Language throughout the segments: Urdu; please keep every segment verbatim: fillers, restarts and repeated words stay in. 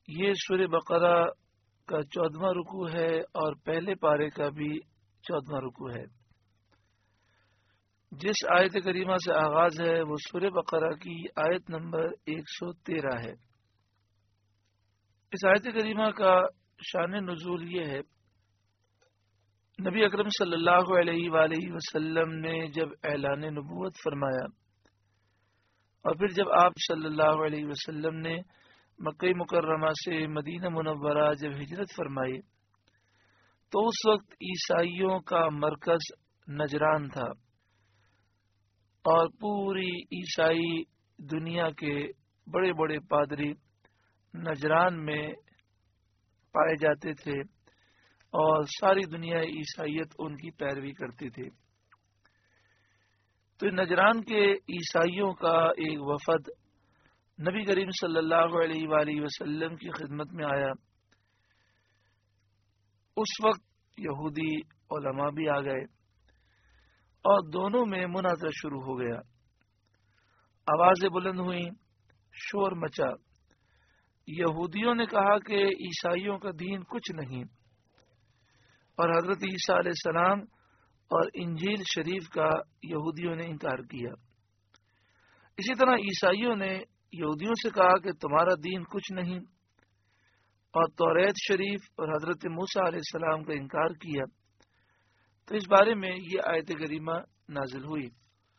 یہ سورہ بقرہ کا چودواں رکوع ہے اور پہلے پارے کا بھی چودواں رکوع ہے۔ جس آیت کریمہ سے آغاز ہے وہ سورہ بقرہ کی آیت نمبر ایک سو تیرہ ہے۔ اس آیت کریمہ کا شان نزول یہ ہے، نبی اکرم صلی اللہ علیہ وآلہ وسلم نے جب اعلان نبوت فرمایا اور پھر جب آپ صلی اللہ علیہ وسلم نے مکہ مکرمہ سے مدینہ منورہ جب ہجرت فرمائی تو اس وقت عیسائیوں کا مرکز نجران تھا اور پوری عیسائی دنیا کے بڑے بڑے پادری نجران میں پائے جاتے تھے اور ساری دنیا عیسائیت ان کی پیروی کرتی تھی۔ تو نجران کے عیسائیوں کا ایک وفد نبی کریم صلی اللہ علیہ وآلہ وسلم کی خدمت میں آیا۔ اس وقت یہودی علماء بھی آ گئے اور دونوں میں مناظرہ شروع ہو گیا، آوازیں بلند ہوئیں، شور مچا۔ یہودیوں نے کہا کہ عیسائیوں کا دین کچھ نہیں، اور حضرت عیسیٰ علیہ السلام اور انجیل شریف کا یہودیوں نے انکار کیا۔ اسی طرح عیسائیوں نے یہودیوں سے کہا کہ تمہارا دین کچھ نہیں، اور توریت شریف اور حضرت موسیٰ علیہ السلام کا انکار کیا۔ تو اس بارے میں یہ آیت کریمہ نازل ہوئی،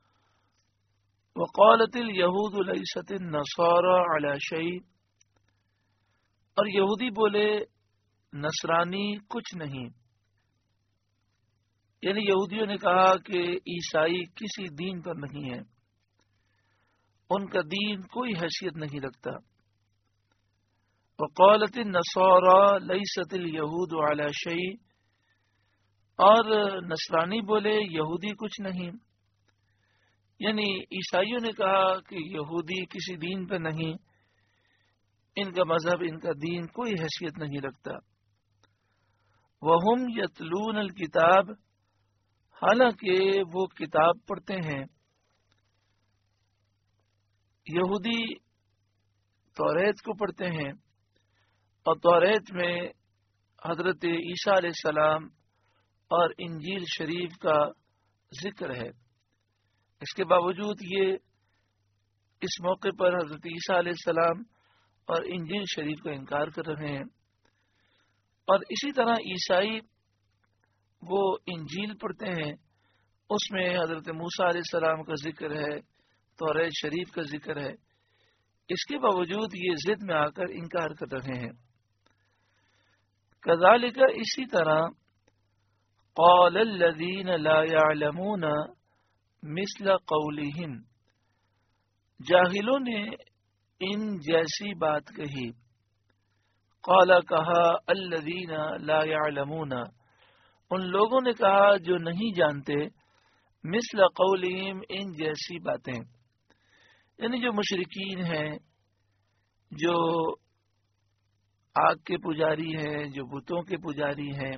وقالت اليہود لیست النصارى علی شیء، اور یہودی بولے نصرانی کچھ نہیں، یعنی یہودیوں نے کہا کہ عیسائی کسی دین پر نہیں ہے، ان کا دین کوئی حیثیت نہیں رکھتا۔ وقالت النصارى لیست اليہود علی شیء، اور نصرانی بولے یہودی کچھ نہیں، یعنی عیسائیوں نے کہا کہ یہودی کسی دین پر نہیں، ان کا مذہب ان کا دین کوئی حیثیت نہیں رکھتا۔ وہم یتلون الکتاب، حالانکہ وہ کتاب پڑھتے ہیں۔ یہودی توریت کو پڑھتے ہیں اور توریت میں حضرت عیسیٰ علیہ السلام اور انجیل شریف کا ذکر ہے۔ اس کے باوجود یہ اس موقع پر حضرت عیسیٰ علیہ السلام اور انجیل شریف کا انکار کر رہے ہیں، اور اسی طرح عیسائی وہ انجیل پڑھتے ہیں، اس میں حضرت موسیٰ علیہ السلام کا ذکر ہے، توریت شریف کا ذکر ہے، اس کے باوجود یہ ضد میں آ کر انکار کر رہے ہیں۔ کذالک، اسی طرح قال الذین لا يعلمون مثل قولہم، جاہلوں نے ان جیسی بات کہی۔ قال، کہا، الذین لا يعلمون، ان لوگوں نے کہا جو نہیں جانتے، مثل قولہم، ان جیسی باتیں، یعنی جو مشرکین ہیں، جو آگ کے پجاری ہیں، جو بتوں کے پجاری ہیں،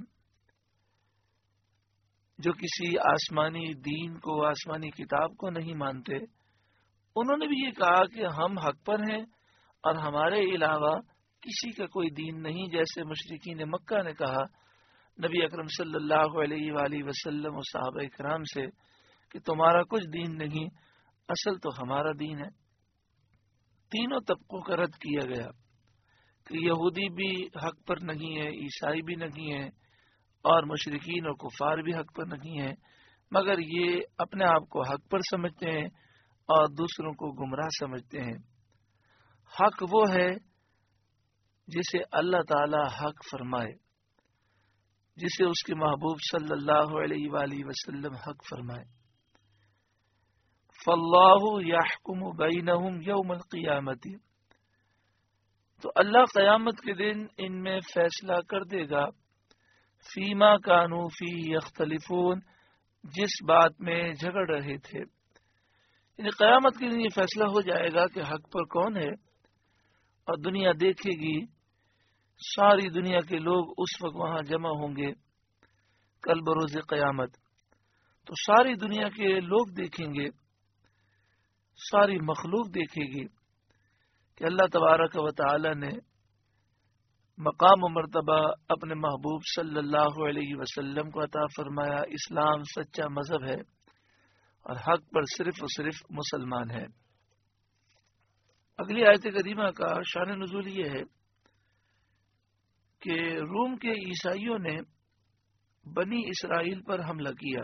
جو کسی آسمانی دین کو، آسمانی کتاب کو نہیں مانتے، انہوں نے بھی یہ کہا کہ ہم حق پر ہیں اور ہمارے علاوہ کسی کا کوئی دین نہیں، جیسے مشرکین مکہ نے کہا نبی اکرم صلی اللہ علیہ وآلہ وسلم و صحابہ کرام سے کہ تمہارا کچھ دین نہیں، اصل تو ہمارا دین ہے۔ تینوں طبقوں کا رد کیا گیا کہ یہودی بھی حق پر نہیں ہے، عیسائی بھی نہیں ہے، اور مشرکین اور کفار بھی حق پر نہیں ہیں، مگر یہ اپنے آپ کو حق پر سمجھتے ہیں اور دوسروں کو گمراہ سمجھتے ہیں۔ حق وہ ہے جسے اللہ تعالی حق فرمائے، جسے اس کے محبوب صلی اللہ علیہ وآلہ وسلم حق فرمائے۔ فاللہ یحکم بینہم یوم القیامت، تو اللہ قیامت کے دن ان میں فیصلہ کر دے گا، فیما کانوا فیہ یختلفون، جس بات میں جھگڑ رہے تھے، یعنی قیامت کے دن یہ فیصلہ ہو جائے گا کہ حق پر کون ہے، اور دنیا دیکھے گی، ساری دنیا کے لوگ اس وقت وہاں جمع ہوں گے کل بروز قیامت، تو ساری دنیا کے لوگ دیکھیں گے، ساری مخلوق دیکھے گی کہ اللہ تبارک و تعالی نے مقام و مرتبہ اپنے محبوب صلی اللہ علیہ وسلم کو عطا فرمایا۔ اسلام سچا مذہب ہے اور حق پر صرف و صرف مسلمان ہے۔ اگلی آیت کریمہ کا شان نزول یہ ہے کہ روم کے عیسائیوں نے بنی اسرائیل پر حملہ کیا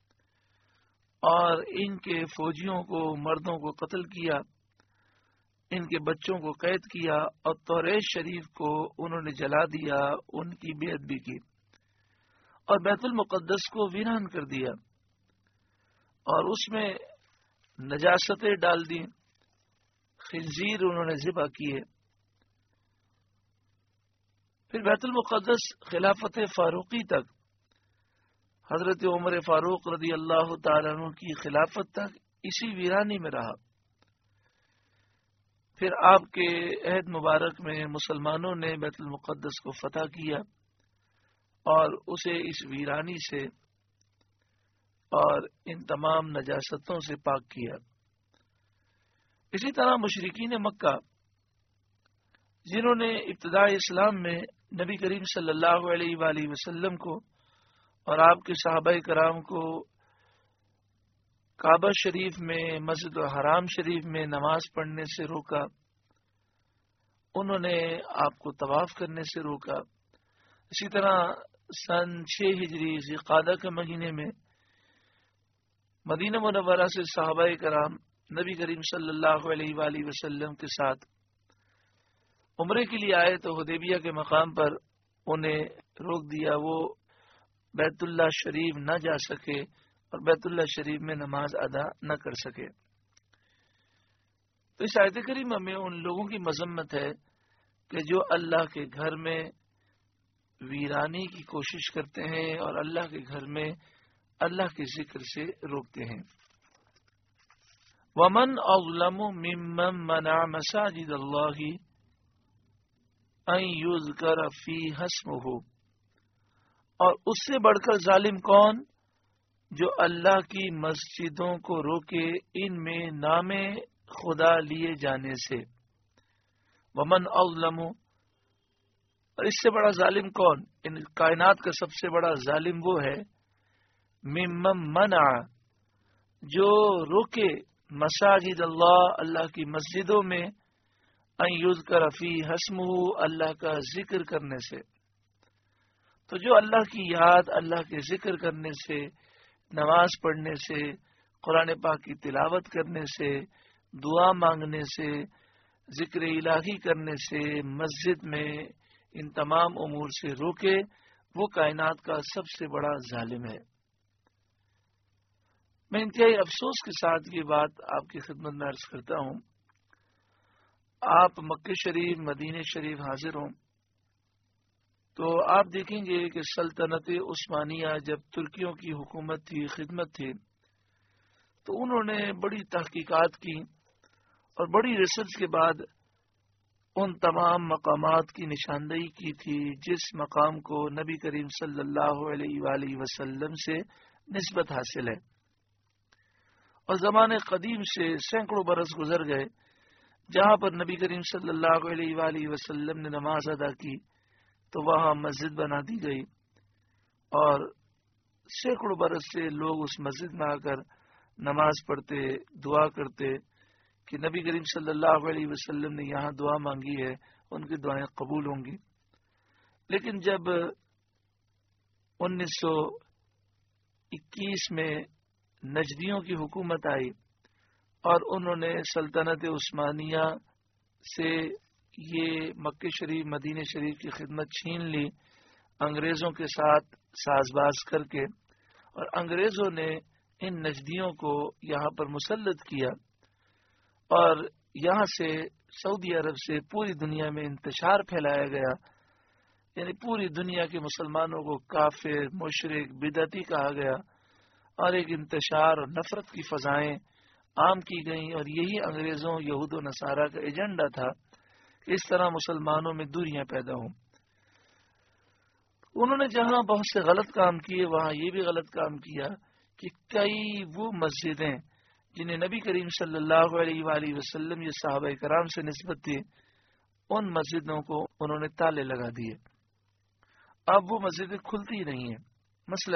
اور ان کے فوجیوں کو، مردوں کو قتل کیا، ان کے بچوں کو قید کیا اور توریت شریف کو انہوں نے جلا دیا، ان کی بے ادبی کی اور بیت المقدس کو ویران کر دیا اور اس میں نجاستیں ڈال دیں، خنزیر انہوں نے ذبح کیے۔ پھر بیت المقدس خلافت فاروقی تک، حضرت عمر فاروق رضی اللہ تعالیٰ عنہ کی خلافت تک اسی ویرانی میں رہا۔ پھر آپ کے عہد مبارک میں مسلمانوں نے بیت المقدس کو فتح کیا اور اسے اس ویرانی سے اور ان تمام نجاستوں سے پاک کیا۔ اسی طرح مشرکین مکہ، جنہوں نے ابتداء اسلام میں نبی کریم صلی اللہ علیہ وآلہ وسلم کو اور آپ کے صحابہ کرام کو کعبہ شریف میں، مسجد الحرام شریف میں نماز پڑھنے سے روکا، انہوں نے آپ کو طواف کرنے سے روکا۔ اسی طرح سن چھ ہجری ذی-قعدہ کے مہینے میں مدینہ منورہ سے صحابہ کرام نبی کریم صلی اللہ علیہ وآلہ وسلم کے ساتھ عمرے کے لیے آئے تو حدیبیہ کے مقام پر انہیں روک دیا، وہ بیت اللہ شریف نہ جا سکے اور بیت اللہ شریف میں نماز ادا نہ کر سکے۔ تو اس آیت کریمہ میں ان لوگوں کی مذمت ہے کہ جو اللہ کے گھر میں ویرانی کی کوشش کرتے ہیں اور اللہ کے گھر میں اللہ کے ذکر سے روکتے ہیں۔ وَمَنْ أَظْلَمُ مِمَّنْ مَنَعَ مَسَاجِدَ اللَّهِ أَنْ يُذْكَرَ فِيهَا اسْمُهُ، اور اس سے بڑھ کر ظالم کون جو اللہ کی مسجدوں کو روکے ان میں نام خدا لیے جانے سے۔ ومن اظلم، اور اس سے بڑا ظالم کون؟ ان کائنات کا سب سے بڑا ظالم وہ ہے ممن منع، جو روکے مساجد اللہ، اللہ کی مسجدوں میں، ان یذکر فیہا اسمہ، اللہ کا ذکر کرنے سے۔ تو جو اللہ کی یاد، اللہ کے ذکر کرنے سے، نماز پڑھنے سے، قرآن پاک کی تلاوت کرنے سے، دعا مانگنے سے، ذکر الہی کرنے سے، مسجد میں ان تمام امور سے روکے، وہ کائنات کا سب سے بڑا ظالم ہے۔ میں انتہائی افسوس کے ساتھ یہ بات آپ کی خدمت میں عرض کرتا ہوں، آپ مکہ شریف، مدینہ شریف حاضر ہوں تو آپ دیکھیں گے کہ سلطنت عثمانیہ جب ترکیوں کی حکومت تھی، خدمت تھی، تو انہوں نے بڑی تحقیقات کی اور بڑی ریسرچ کے بعد ان تمام مقامات کی نشاندہی کی تھی جس مقام کو نبی کریم صلی اللہ علیہ وآلہ وسلم سے نسبت حاصل ہے، اور زمانے قدیم سے سینکڑوں برس گزر گئے جہاں پر نبی کریم صلی اللہ علیہ وآلہ وسلم نے نماز ادا کی تو وہاں مسجد بنا دی گئی، اور سینکڑوں برس سے لوگ اس مسجد میں آ کر نماز پڑھتے، دعا کرتے کہ نبی کریم صلی اللہ علیہ وسلم نے یہاں دعا مانگی ہے، ان کی دعائیں قبول ہوں گی۔ لیکن جب انیس سو اکیس میں نجدیوں کی حکومت آئی اور انہوں نے سلطنت عثمانیہ سے یہ مکہ شریف، مدینہ شریف کی خدمت چھین لی انگریزوں کے ساتھ ساز باز کر کے، اور انگریزوں نے ان نجدیوں کو یہاں پر مسلط کیا اور یہاں سے سعودی عرب سے پوری دنیا میں انتشار پھیلایا گیا، یعنی پوری دنیا کے مسلمانوں کو کافر، مشرک، بدعتی کہا گیا، اور ایک انتشار اور نفرت کی فضائیں عام کی گئیں، اور یہی انگریزوں، یہود و نصارہ کا ایجنڈا تھا کہ اس طرح مسلمانوں میں دوریاں پیدا ہوں۔ انہوں نے جہاں بہت سے غلط کام کیے وہاں یہ بھی غلط کام کیا کہ کئی وہ مسجدیں جنہیں نبی کریم صلی اللہ علیہ وآلہ وسلم یہ صحابہ کرام سے نسبت تھی، ان مسجدوں کو انہوں نے تالے لگا دیے. اب وہ مسجدیں کھلتی ہی نہیں ہیں. مثلا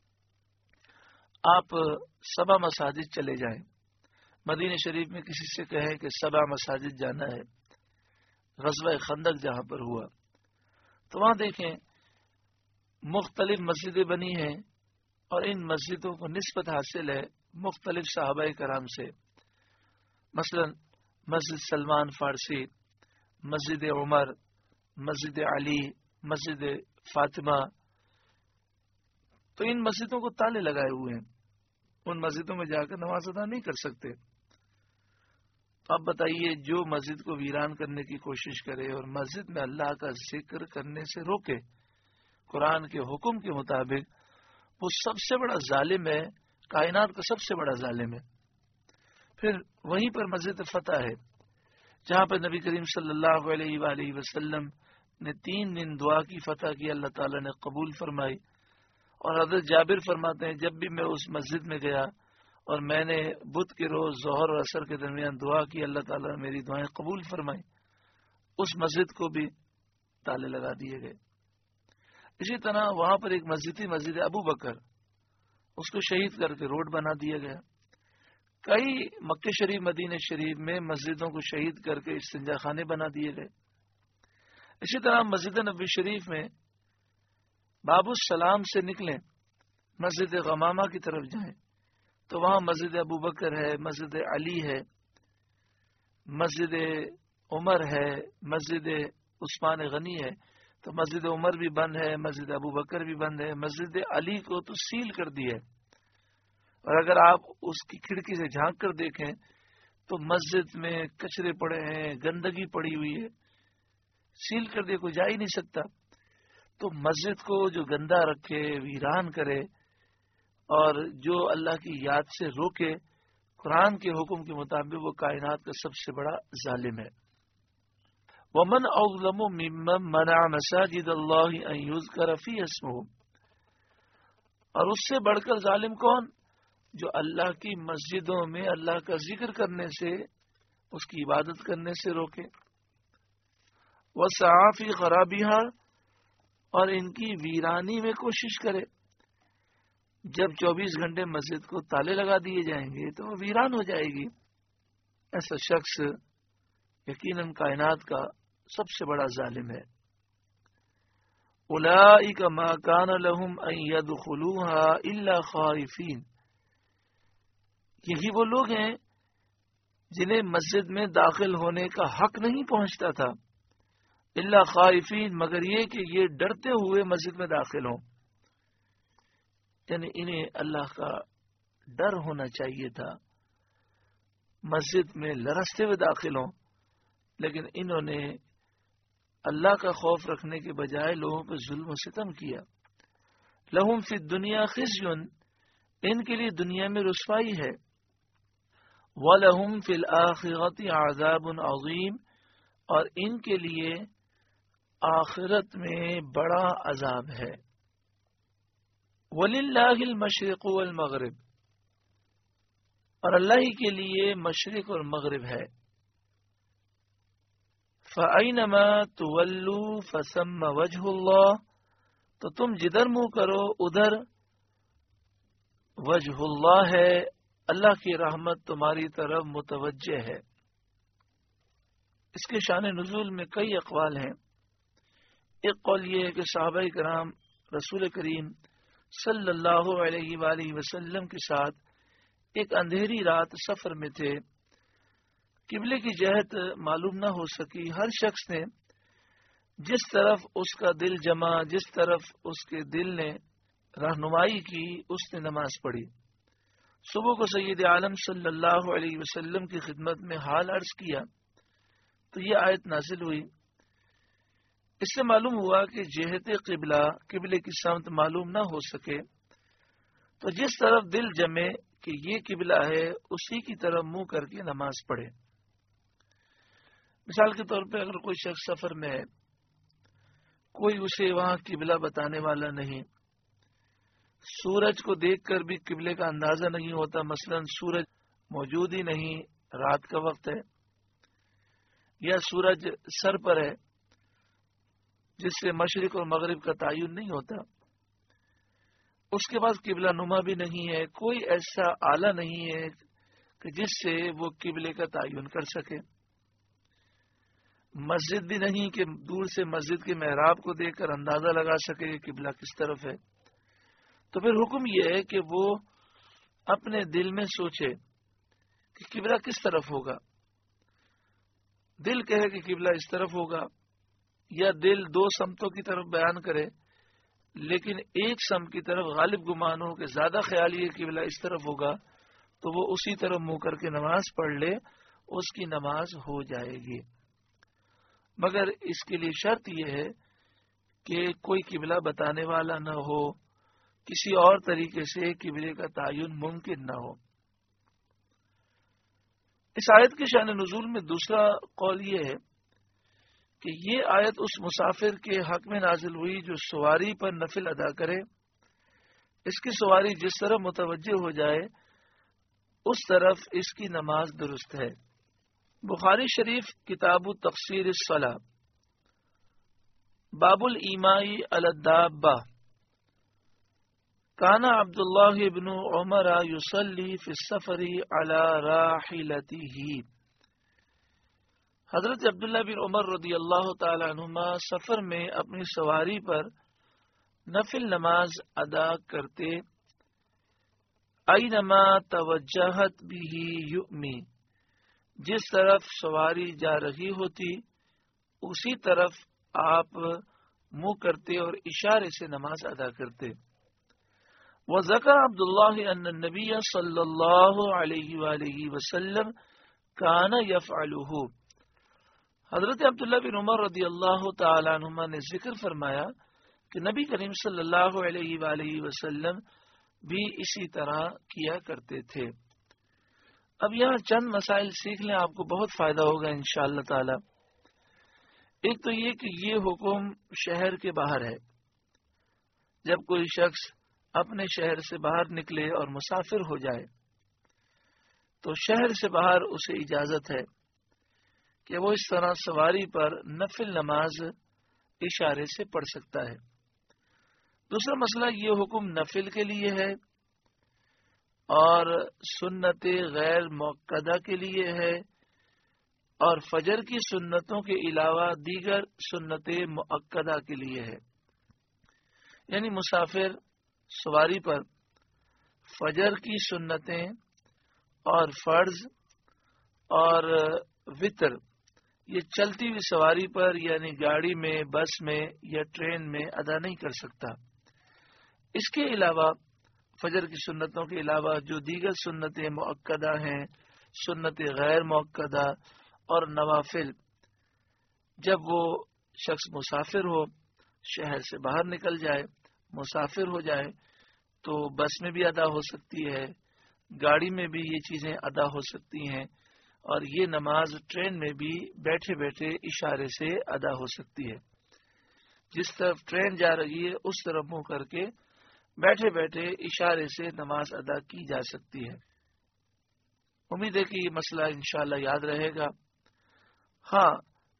آپ سبا مساجد چلے جائیں، مدینہ شریف میں کسی سے کہیں کہ سبا مساجد جانا ہے، غزوہ خندق جہاں پر ہوا، تو وہاں دیکھیں مختلف مسجدیں بنی ہیں اور ان مسجدوں کو نسبت حاصل ہے مختلف صحابہ کرام سے. مثلا مسجد سلمان فارسی، مسجد عمر، مسجد علی، مسجد فاطمہ، تو ان مسجدوں کو تالے لگائے ہوئے ہیں، ان مسجدوں میں جا کر نماز ادا نہیں کر سکتے. تو اب بتائیے، جو مسجد کو ویران کرنے کی کوشش کرے اور مسجد میں اللہ کا ذکر کرنے سے روکے قرآن کے حکم کے مطابق، وہ سب سے بڑا ظالم ہے، کائنات کا سب سے بڑا ظالم ہے. پھر وہیں پر مسجد فتح ہے جہاں پر نبی کریم صلی اللہ علیہ وآلہ وسلم نے تین دن دعا کی، فتح کی، اللہ تعالیٰ نے قبول فرمائی. اور حضرت جابر فرماتے ہیں جب بھی میں اس مسجد میں گیا اور میں نے بدھ کے روز ظہر اور عصر کے درمیان دعا کی، اللہ تعالیٰ نے میری دعائیں قبول فرمائی. اس مسجد کو بھی تالے لگا دیے گئے. اسی طرح وہاں پر ایک مسجد تھی، مسجد ابو بکر، اس کو شہید کر کے روڈ بنا دیا گیا. کئی مکہ شریف، مدینہ شریف میں مسجدوں کو شہید کر کے استنجا خانے بنا دیے گئے. اسی طرح مسجد نبوی شریف میں باب السلام سے نکلیں، مسجد غمامہ کی طرف جائیں تو وہاں مسجد ابو بکر ہے، مسجد علی ہے، مسجد عمر ہے، مسجد عثمان غنی ہے. تو مسجد عمر بھی بند ہے، مسجد ابو بکر بھی بند ہے، مسجد علی کو تو سیل کر دی ہے. اور اگر آپ اس کی کھڑکی سے جھانک کر دیکھیں تو مسجد میں کچرے پڑے ہیں، گندگی پڑی ہوئی ہے، سیل کر دے، کوئی جا ہی نہیں سکتا. تو مسجد کو جو گندا رکھے، ویران کرے اور جو اللہ کی یاد سے روکے قرآن کے حکم کے مطابق، وہ کائنات کا سب سے بڑا ظالم ہے. ومن اظلم ممن منع مساجد اللہ ان یذکر فی اسمہ، اور اس سے بڑھ کر ظالم کون؟ جو اللہ کی مسجدوں میں اللہ کا ذکر کرنے سے، اس کی عبادت کرنے سے روکے. وسعی فی خرابها، اور ان کی ویرانی میں کوشش کرے. جب چوبیس گھنٹے مسجد کو تالے لگا دیے جائیں گے تو وہ ویران ہو جائے گی. ایسا شخص یقیناً کائنات کا سب سے بڑا ظالم ہے. اولئک ما کان لهم ان يدخلوها الا خائفین، یہی وہ لوگ ہیں جنہیں مسجد میں داخل ہونے کا حق نہیں پہنچتا تھا، الا خائفین، مگر یہ کہ یہ ڈرتے ہوئے مسجد میں داخل ہوں. یعنی انہیں اللہ کا ڈر ہونا چاہیے تھا، مسجد میں لرزتے ہوئے داخل ہوں، لیکن انہوں نے اللہ کا خوف رکھنے کے بجائے لوگوں پہ ظلم و ستم کیا. لہم فی الدنیا خزی، ان کے لیے دنیا میں رسوائی ہے. وَلَهُمْ فِي الْآخِرَةِ عَذَابٌ عَظِيمٌ، اور ان کے لیے آخرت میں بڑا عذاب ہے. وَلِلَّهِ الْمَشْرِقُ وَالْمَغْرِبُ، اور اللہ ہی کے لیے مشرق اور مغرب ہے. فَأَيْنَمَا تُوَلُّوا فَثَمَّ وَجْهُ اللَّهِ، تو تم جدھر منہ کرو ادھر وجہ اللہ ہے، اللہ کی رحمت تمہاری طرف متوجہ ہے. اس کے شان نزول میں کئی اقوال ہیں. ایک قول یہ ہے کہ صحابہ کرام رسول کریم صلی اللہ علیہ وآلہ وسلم کے ساتھ ایک اندھیری رات سفر میں تھے، قبلے کی جہت معلوم نہ ہو سکی. ہر شخص نے جس طرف اس کا دل جمع، جس طرف اس کے دل نے رہنمائی کی، اس نے نماز پڑھی. صبح کو سید عالم صلی اللہ علیہ وسلم کی خدمت میں حال عرض کیا تو یہ آیت نازل ہوئی. اس سے معلوم ہوا کہ جہت قبلہ، قبلے کی سمت معلوم نہ ہو سکے تو جس طرف دل جمے کہ یہ قبلہ ہے، اسی کی طرف منہ کر کے نماز پڑھے. مثال کے طور پہ اگر کوئی شخص سفر میں ہے، کوئی اسے وہاں قبلہ بتانے والا نہیں، سورج کو دیکھ کر بھی قبلے کا اندازہ نہیں ہوتا، مثلا سورج موجود ہی نہیں، رات کا وقت ہے، یا سورج سر پر ہے، جس سے مشرق اور مغرب کا تعین نہیں ہوتا، اس کے پاس قبلہ نما بھی نہیں ہے، کوئی ایسا آلہ نہیں ہے کہ جس سے وہ قبلے کا تعین کر سکے، مسجد بھی نہیں کہ دور سے مسجد کے محراب کو دیکھ کر اندازہ لگا سکے کہ قبلہ کس طرف ہے۔ تو پھر حکم یہ ہے کہ وہ اپنے دل میں سوچے کہ قبلہ کس طرف ہوگا، دل کہے کہ قبلہ اس طرف ہوگا، یا دل دو سمتوں کی طرف بیان کرے لیکن ایک سم کی طرف غالب گمان ہو کہ زیادہ خیال یہ قبلہ اس طرف ہوگا، تو وہ اسی طرف منہ کر کے نماز پڑھ لے، اس کی نماز ہو جائے گی، مگر اس کے لیے شرط یہ ہے کہ کوئی قبلہ بتانے والا نہ ہو، کسی اور طریقے سے قبلے کا تعین ممکن نہ ہو۔ اس آیت کے شان نزول میں دوسرا قول یہ ہے کہ یہ آیت اس مسافر کے حق میں نازل ہوئی جو سواری پر نفل ادا کرے، اس کی سواری جس طرف متوجہ ہو جائے اس طرف اس کی نماز درست ہے۔ بخاری شریف کتاب تفسیر الصلاۃ، باب الایماء علی الدابہ، کان عبداللہ بن عمر یصلی فی السفر علی راحلتہ، حضرت عبداللہ بن عمر رضی اللہ تعالی عنہما سفر میں اپنی سواری پر نفل نماز ادا کرتے، اینما توجہت بہ یؤمی، جس طرف سواری جا رہی ہوتی اسی طرف آپ منہ کرتے اور اشارے سے نماز ادا کرتے۔ وذکر عبداللہ ان النبی صلی اللہ علیہ وآلہ وسلم کان یفعلہ، حضرت عبداللہ بن عمر رضی اللہ تعالی عنہما نے ذکر فرمایا کہ نبی کریم صلی اللہ علیہ وآلہ وسلم بھی اسی طرح کیا کرتے تھے۔ اب یہاں چند مسائل سیکھ لیں، آپ کو بہت فائدہ ہوگا انشاءاللہ تعالی۔ ایک تو یہ کہ یہ حکم شہر کے باہر ہے، جب کوئی شخص اپنے شہر سے باہر نکلے اور مسافر ہو جائے تو شہر سے باہر اسے اجازت ہے کہ وہ اس طرح سواری پر نفل نماز اشارے سے پڑھ سکتا ہے۔ دوسرا مسئلہ، یہ حکم نفل کے لیے ہے اور سنت غیر مؤکدہ کے لیے ہے، اور فجر کی سنتوں کے علاوہ دیگر سنت مؤکدہ کے لیے ہے۔ یعنی مسافر سواری پر فجر کی سنتیں اور فرض اور وطر یہ چلتی ہوئی سواری پر یعنی گاڑی میں، بس میں یا ٹرین میں ادا نہیں کر سکتا۔ اس کے علاوہ فجر کی سنتوں کے علاوہ جو دیگر سنتیں مؤکدہ ہیں، سنت غیر مؤکدہ اور نوافل، جب وہ شخص مسافر ہو، شہر سے باہر نکل جائے، مسافر ہو جائے، تو بس میں بھی ادا ہو سکتی ہے، گاڑی میں بھی یہ چیزیں ادا ہو سکتی ہیں، اور یہ نماز ٹرین میں بھی بیٹھے بیٹھے اشارے سے ادا ہو سکتی ہے۔ جس طرف ٹرین جا رہی ہے اس طرف منہ کر کے بیٹھے بیٹھے اشارے سے نماز ادا کی جا سکتی ہے۔ امید ہے کہ یہ مسئلہ انشاءاللہ یاد رہے گا۔ ہاں،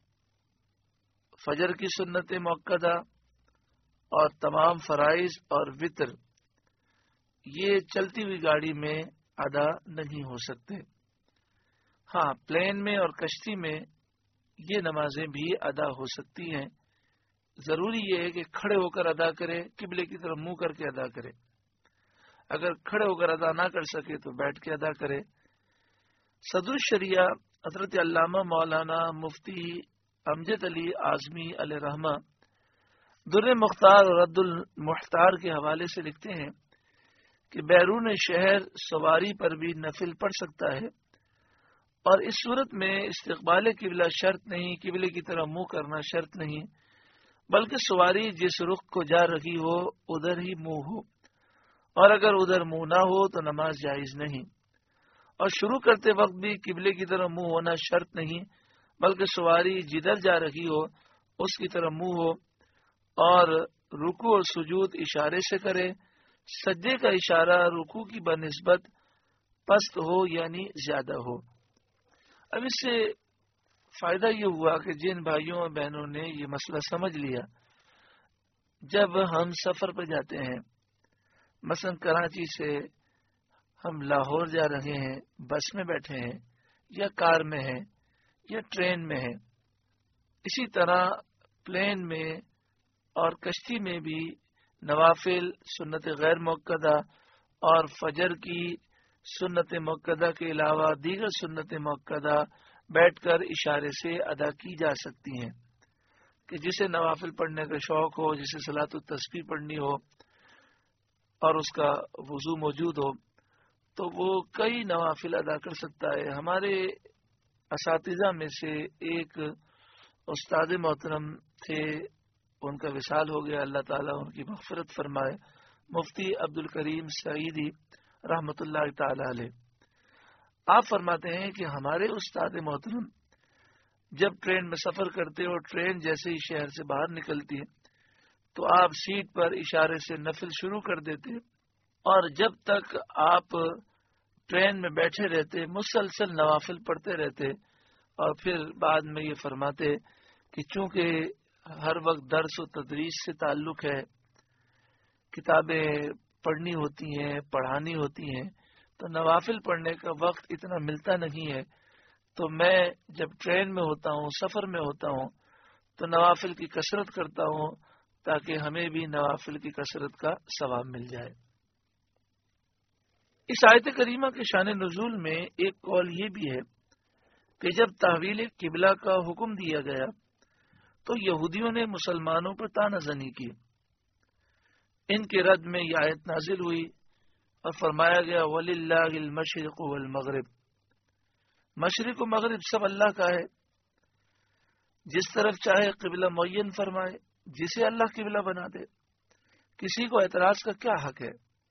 فجر کی سنت مؤکدہ اور تمام فرائض اور وطر یہ چلتی ہوئی گاڑی میں ادا نہیں ہو سکتے۔ ہاں، پلین میں اور کشتی میں یہ نمازیں بھی ادا ہو سکتی ہیں۔ ضروری یہ ہے کہ کھڑے ہو کر ادا کرے، قبلے کی طرف منہ کر کے ادا کرے۔ اگر کھڑے ہو کر ادا نہ کر سکے تو بیٹھ کے ادا کرے۔ صدر الشریعہ حضرت علامہ مولانا مفتی امجد علی اعظمی علیہ رحمہ در مختار اور رد المحتار کے حوالے سے لکھتے ہیں کہ بیرون شہر سواری پر بھی نفل پڑھ سکتا ہے، اور اس صورت میں استقبال قبلہ شرط نہیں، قبلے کی طرف منہ کرنا شرط نہیں، بلکہ سواری جس رخ کو جا رہی ہو ادھر ہی منہ ہو، اور اگر ادھر منہ نہ ہو تو نماز جائز نہیں۔ اور شروع کرتے وقت بھی قبلے کی طرف منہ ہونا شرط نہیں، بلکہ سواری جدھر جا رہی ہو اس کی طرف منہ ہو، اور رکوع اور سجود اشارے سے کرے۔ سجدے کا اشارہ رکوع کی بنسبت پست ہو یعنی زیادہ ہو۔ اب اس سے فائدہ یہ ہوا کہ جن بھائیوں اور بہنوں نے یہ مسئلہ سمجھ لیا جب ہم سفر پر جاتے ہیں، مثلا کراچی سے ہم لاہور جا رہے ہیں، بس میں بیٹھے ہیں یا کار میں ہیں یا ٹرین میں ہیں، اسی طرح پلین میں اور کشتی میں بھی نوافل، سنت غیر موقدہ اور فجر کی سنت موقدہ کے علاوہ دیگر سنت موقدہ بیٹھ کر اشارے سے ادا کی جا سکتی ہیں، کہ جسے نوافل پڑھنے کا شوق ہو، جسے صلاۃ التسبیح پڑھنی ہو اور اس کا وضو موجود ہو تو وہ کئی نوافل ادا کر سکتا ہے۔ ہمارے اساتذہ میں سے ایک استاد محترم تھے، ان کا وصال ہو گیا، اللہ تعالیٰ ان کی مغفرت فرمائے، مفتی عبد الکریم سعیدی رحمۃ اللہ تعالی علیہ۔ آپ فرماتے ہیں کہ ہمارے استاد محترم جب ٹرین میں سفر کرتے اور ٹرین جیسے ہی شہر سے باہر نکلتی ہے تو آپ سیٹ پر اشارے سے نفل شروع کر دیتے، اور جب تک آپ ٹرین میں بیٹھے رہتے مسلسل نوافل پڑھتے رہتے، اور پھر بعد میں یہ فرماتے کہ چونکہ ہر وقت درس و تدریس سے تعلق ہے، کتابیں پڑھنی ہوتی ہیں، پڑھانی ہوتی ہیں، تو نوافل پڑھنے کا وقت اتنا ملتا نہیں ہے، تو میں جب ٹرین میں ہوتا ہوں، سفر میں ہوتا ہوں، تو نوافل کی کثرت کرتا ہوں تاکہ ہمیں بھی نوافل کی کثرت کا ثواب مل جائے۔ اس آیت کریمہ کے شان نزول میں ایک قول یہ بھی ہے کہ جب تحویل قبلہ کا حکم دیا گیا تو یہودیوں نے مسلمانوں پر طعنہ زنی کی، ان کے رد میں یہ آیت نازل ہوئی اور فرمایا گیا وَلِلَّهِ الْمَشْرِقُ وَالْمَغْرِبُ، مشرق و مغرب سب اللہ کا ہے، جس طرف چاہے قبلہ معین فرمائے، جسے اللہ قبلہ بنا دے، کسی کو اعتراض کا کیا حق ہے۔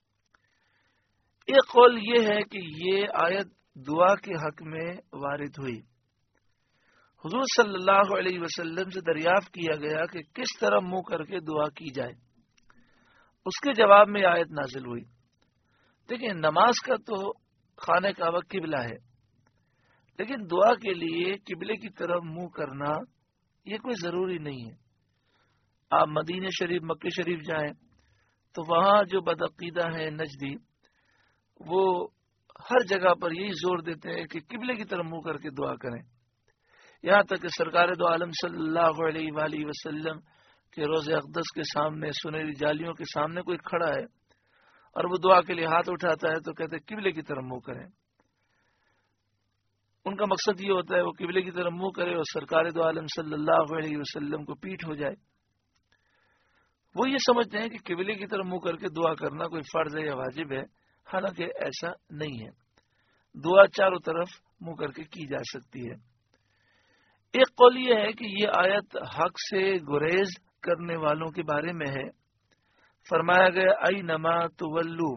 ایک قول یہ ہے کہ یہ آیت دعا کے حق میں وارد ہوئی، حضور صلی اللہ علیہ وسلم سے دریافت کیا گیا کہ کس طرح منہ کر کے دعا کی جائے، اس کے جواب میں آیت نازل ہوئی۔ دیکھیں، نماز کا تو خانہ کعبہ قبلہ ہے، لیکن دعا کے لیے قبلے کی طرف منہ کرنا یہ کوئی ضروری نہیں ہے۔ آپ مدینہ شریف، مکہ شریف جائیں تو وہاں جو بدعقیدہ ہیں نجدی، وہ ہر جگہ پر یہی زور دیتے ہیں کہ قبلے کی طرف منہ کر کے دعا کریں، یہاں تک کہ سرکار دو عالم صلی اللہ علیہ وآلہ وسلم کے روضہ اقدس کے سامنے سنہری جالیوں کے سامنے کوئی کھڑا ہے اور وہ دعا کے لیے ہاتھ اٹھاتا ہے تو کہتے ہیں قبلے کی طرف منہ کریں۔ ان کا مقصد یہ ہوتا ہے وہ قبلے کی طرف منہ کرے اور سرکار دو عالم صلی اللہ علیہ وسلم کو پیٹھ ہو جائے۔ وہ یہ سمجھتے ہیں کہ قبلے کی طرف منہ کر کے دعا کرنا کوئی فرض ہے یا واجب ہے، حالانکہ ایسا نہیں ہے، دعا چاروں طرف منہ کر کے کی جا سکتی ہے۔ ایک قول یہ ہے کہ یہ آیت حق سے گریز کرنے والوں کے بارے میں ہے، فرمایا گیا اینما تولو،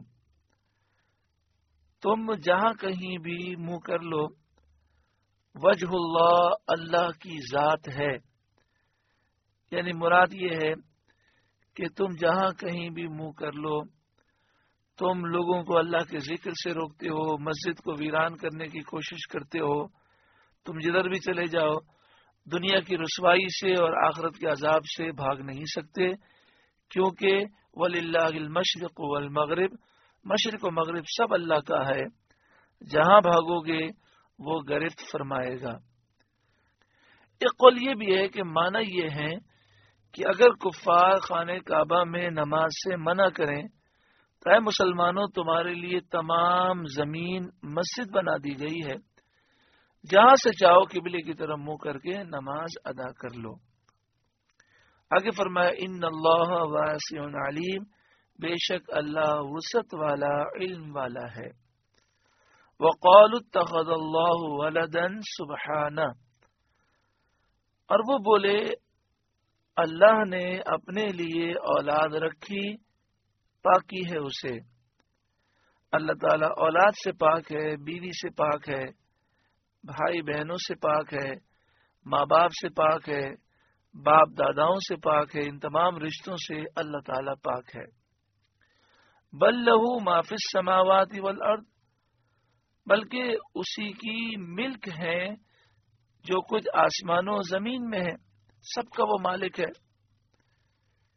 تم جہاں کہیں بھی منہ کر لو، وجہ اللہ، اللہ کی ذات ہے، یعنی مراد یہ ہے کہ تم جہاں کہیں بھی منہ کر لو، تم لوگوں کو اللہ کے ذکر سے روکتے ہو، مسجد کو ویران کرنے کی کوشش کرتے ہو، تم جدھر بھی چلے جاؤ دنیا کی رسوائی سے اور آخرت کے عذاب سے بھاگ نہیں سکتے، کیونکہ وَلِلَّهِ الْمَشْرِقُ وَالْمَغْرِبُ، مشرق و مغرب سب اللہ کا ہے، جہاں بھاگو گے وہ گرفت فرمائے گا۔ ایک قول یہ بھی ہے کہ معنی یہ ہے کہ اگر کفار خانہ کعبہ میں نماز سے منع کریں تو اے مسلمانوں، تمہارے لیے تمام زمین مسجد بنا دی گئی ہے، جہاں سے چاہو قبلے کی طرف منہ کر کے نماز ادا کر لو۔ آگے فرمایا ان اللہ واسع علیم، بے شک اللہ وسعت والا، علم والا ہے۔ وقالوا اتخذ اللہ ولدا سبحانہ، اور وہ بولے اللہ نے اپنے لیے اولاد رکھی، پاکی ہے اسے۔ اللہ تعالیٰ اولاد سے پاک ہے، بیوی سے پاک ہے، بھائی بہنوں سے پاک ہے، ماں باپ سے پاک ہے، باپ داداؤں سے پاک ہے، ان تمام رشتوں سے اللہ تعالیٰ پاک ہے۔ بل لہو ما فی السماوات والارض، بلکہ اسی کی ملک ہے جو کچھ آسمانوں و زمین میں ہے، سب کا وہ مالک ہے۔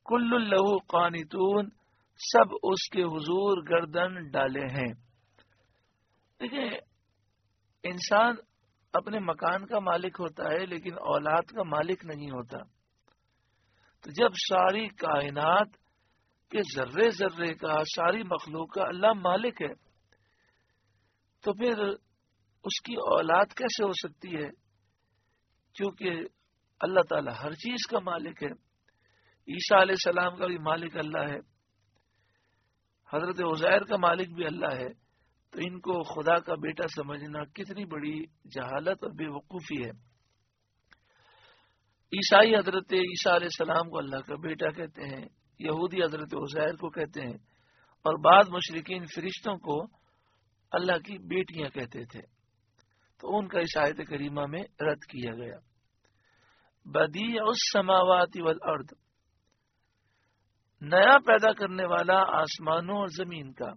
کل لہو قانتون، سب اس کے حضور گردن ڈالے ہیں۔ دیکھیں، انسان اپنے مکان کا مالک ہوتا ہے لیکن اولاد کا مالک نہیں ہوتا۔ تو جب ساری کائنات کے ذرے ذرے کا، ساری مخلوق کا اللہ مالک ہے، تو پھر اس کی اولاد کیسے ہو سکتی ہے؟ کیونکہ اللہ تعالی ہر چیز کا مالک ہے۔ عیسیٰ علیہ السلام کا بھی مالک اللہ ہے، حضرت عزیر کا مالک بھی اللہ ہے۔ تو ان کو خدا کا بیٹا سمجھنا کتنی بڑی جہالت اور بے وقوفی ہے۔ عیسائی حضرت عیسیٰ علیہ السلام کو اللہ کا بیٹا کہتے ہیں، یہودی حضرت عزیر کو کہتے ہیں، اور بعض مشرکین فرشتوں کو اللہ کی بیٹیاں کہتے تھے۔ تو ان کا اس آیت کریمہ میں رد کیا گیا۔ بدیع السماوات والارض، نیا پیدا کرنے والا آسمانوں اور زمین کا۔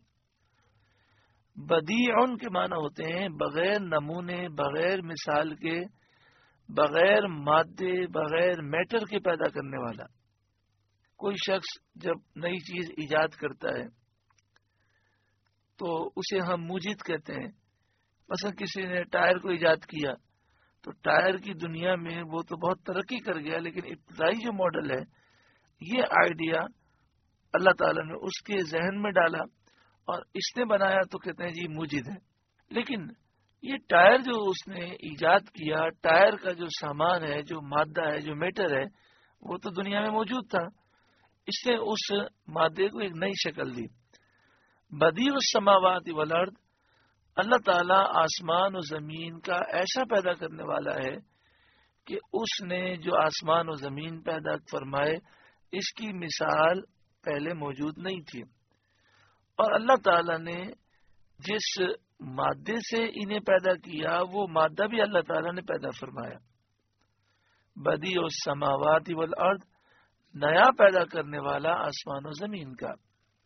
بدیع کے معنی ہوتے ہیں بغیر نمونے، بغیر مثال کے، بغیر مادے، بغیر میٹر کے پیدا کرنے والا۔ کوئی شخص جب نئی چیز ایجاد کرتا ہے تو اسے ہم موجد کہتے ہیں۔ مثلا کسی نے ٹائر کو ایجاد کیا تو ٹائر کی دنیا میں وہ تو بہت ترقی کر گیا، لیکن ابتدائی جو ماڈل ہے، یہ آئیڈیا اللہ تعالیٰ نے اس کے ذہن میں ڈالا اور اس نے بنایا، تو کہتے ہیں جی موجد ہے۔ لیکن یہ ٹائر جو اس نے ایجاد کیا، ٹائر کا جو سامان ہے، جو مادہ ہے، جو میٹر ہے، وہ تو دنیا میں موجود تھا، اس نے اس مادے کو ایک نئی شکل دی۔ بدیع السماوات والارض، اللہ تعالیٰ آسمان و زمین کا ایسا پیدا کرنے والا ہے کہ اس نے جو آسمان و زمین پیدا فرمائے، اس کی مثال پہلے موجود نہیں تھی۔ اور اللہ تعالیٰ نے جس مادے سے انہیں پیدا کیا، وہ مادہ بھی اللہ تعالیٰ نے پیدا فرمایا۔ بدیع السماوات والارض، نیا پیدا کرنے والا آسمان و زمین کا۔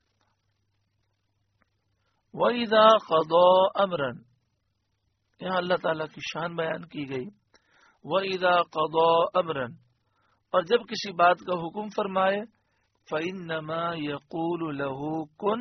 وَإِذَا قَضَى أَمْرًا، یہاں اللہ تعالیٰ کی شان بیان کی گئی۔ وَإِذَا قَضَى أَمْرًا، اور جب کسی بات کا حکم فرمائے، فَإِنَّمَا يَقُولُ لَهُ كُن،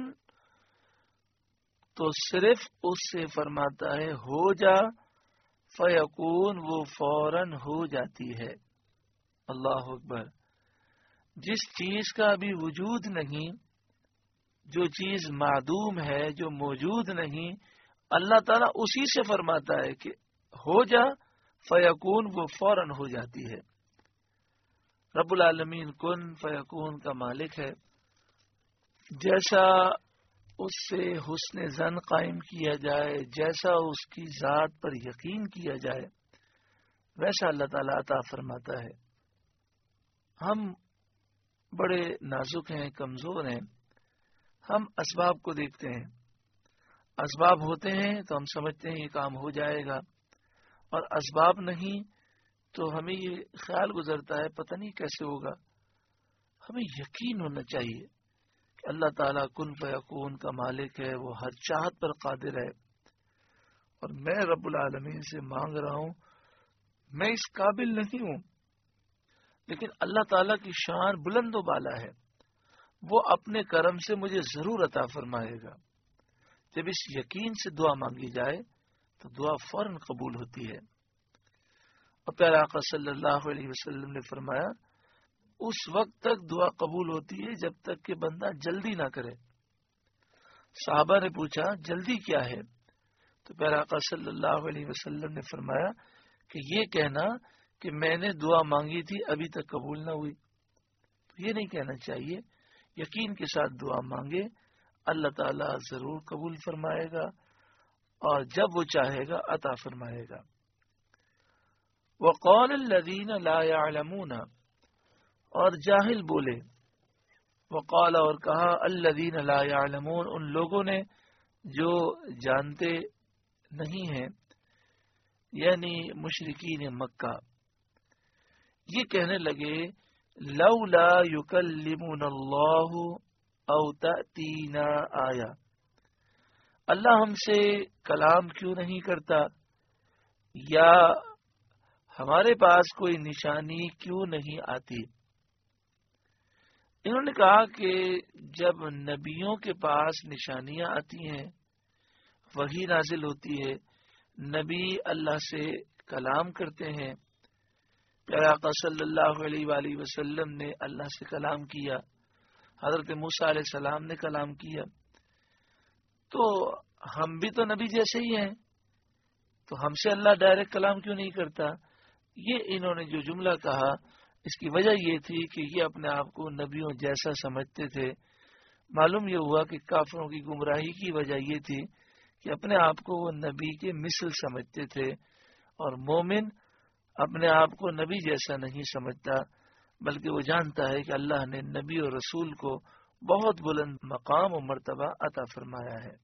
تو صرف اس سے فرماتا ہے ہو جا، فَيَكُون، وہ فوراً ہو جاتی ہے۔ اللہ اکبر۔ جس چیز کا ابھی وجود نہیں، جو چیز معدوم ہے، جو موجود نہیں، اللہ تعالیٰ اسی سے فرماتا ہے کہ ہو جا، فیکون، وہ فوراً ہو جاتی ہے۔ رب العالمین کن فیکون کا مالک ہے۔ جیسا اس سے حسن ظن قائم کیا جائے، جیسا اس کی ذات پر یقین کیا جائے، ویسا اللہ تعالیٰ عطا فرماتا ہے۔ ہم بڑے نازک ہیں، کمزور ہیں، ہم اسباب کو دیکھتے ہیں، اسباب ہوتے ہیں تو ہم سمجھتے ہیں یہ کام ہو جائے گا، اور اسباب نہیں تو ہمیں یہ خیال گزرتا ہے پتہ نہیں کیسے ہوگا۔ ہمیں یقین ہونا چاہیے کہ اللہ تعالیٰ کن فیکون کا مالک ہے، وہ ہر چاہت پر قادر ہے، اور میں رب العالمین سے مانگ رہا ہوں، میں اس قابل نہیں ہوں، لیکن اللہ تعالیٰ کی شان بلند و بالا ہے، وہ اپنے کرم سے مجھے ضرور عطا فرمائے گا۔ جب اس یقین سے دعا مانگی جائے تو دعا فوراً قبول ہوتی ہے۔ اور پیارے آقا صلی اللہ علیہ وسلم نے فرمایا، اس وقت تک دعا قبول ہوتی ہے جب تک کہ بندہ جلدی نہ کرے۔ صحابہ نے پوچھا جلدی کیا ہے؟ تو پیارے آقا صلی اللہ علیہ وسلم نے فرمایا کہ یہ کہنا کہ میں نے دعا مانگی تھی ابھی تک قبول نہ ہوئی۔ تو یہ نہیں کہنا چاہیے، یقین کے ساتھ دعا مانگے، اللہ تعالیٰ ضرور قبول فرمائے گا، اور جب وہ چاہے گا عطا فرمائے گا۔ وقال الذین لا يعلمون، اور جاہل بولے، وقال، اور کہا، الذین لا يعلمون، ان لوگوں نے جو جانتے نہیں ہیں، یعنی مشرکین مکہ، یہ کہنے لگے، لولا یکلمنا اللہ او تأتینا آیا، اللہ ہم سے کلام کیوں نہیں کرتا، یا ہمارے پاس کوئی نشانی کیوں نہیں آتی۔ انہوں نے کہا کہ جب نبیوں کے پاس نشانیاں آتی ہیں، وحی نازل ہوتی ہے، نبی اللہ سے کلام کرتے ہیں، پیارے آقا صلی اللہ علیہ وآلہ وسلم نے اللہ سے کلام کیا، حضرت موسیٰ علیہ السلام نے کلام کیا، تو ہم بھی تو نبی جیسے ہی ہیں، تو ہم سے اللہ ڈائریکٹ کلام کیوں نہیں کرتا؟ یہ انہوں نے جو جملہ کہا، اس کی وجہ یہ تھی کہ یہ اپنے آپ کو نبیوں جیسا سمجھتے تھے۔ معلوم یہ ہوا کہ کافروں کی گمراہی کی وجہ یہ تھی کہ اپنے آپ کو وہ نبی کے مثل سمجھتے تھے، اور مومن اپنے آپ کو نبی جیسا نہیں سمجھتا، بلکہ وہ جانتا ہے کہ اللہ نے نبی اور رسول کو بہت بلند مقام و مرتبہ عطا فرمایا ہے۔